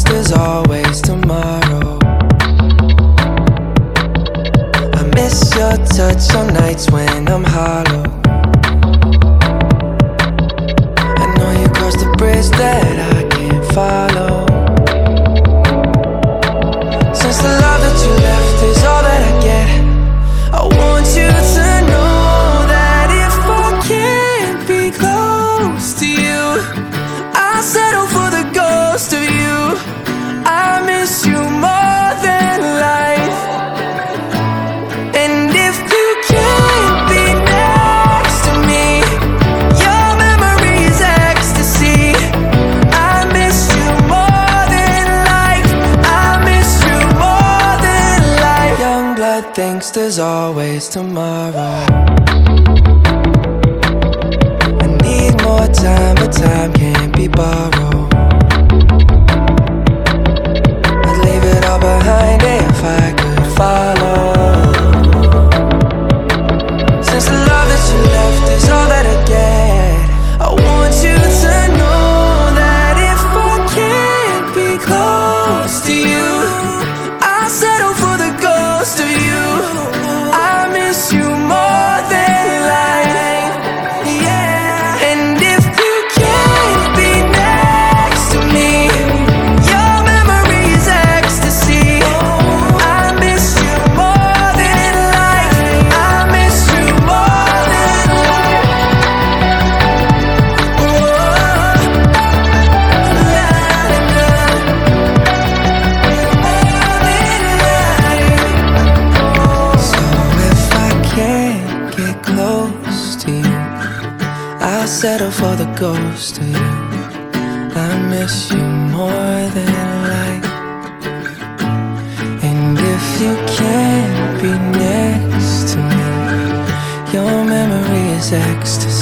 there's always tomorrow. I miss your touch on nights when I'm hollow. I know you crossed the bridge that I can't follow. Since the love that you left is all that I get, I want you to know that if I can't be close to you, I'll settle for the ghost of you. I miss you more than life. And if you can't be next to me, your memory is ecstasy. I miss you more than life. I miss you more than life. Young blood thinks there's always tomorrow. I need more time, but time can't be borrowed. I'd leave it all behind if I could follow. Since the love that you left is all that I get, I want you to know that if I can't be close to you, I'll settle for the ghost of you. I miss you more than life. Yeah. And if you can't be next to me, your memory is ecstasy. I miss you more than life. I miss you more than life. So if I can't get close to you, I'll settle for the ghost of you. I miss you more than life. And if you can't be next to me, your memory is ecstasy.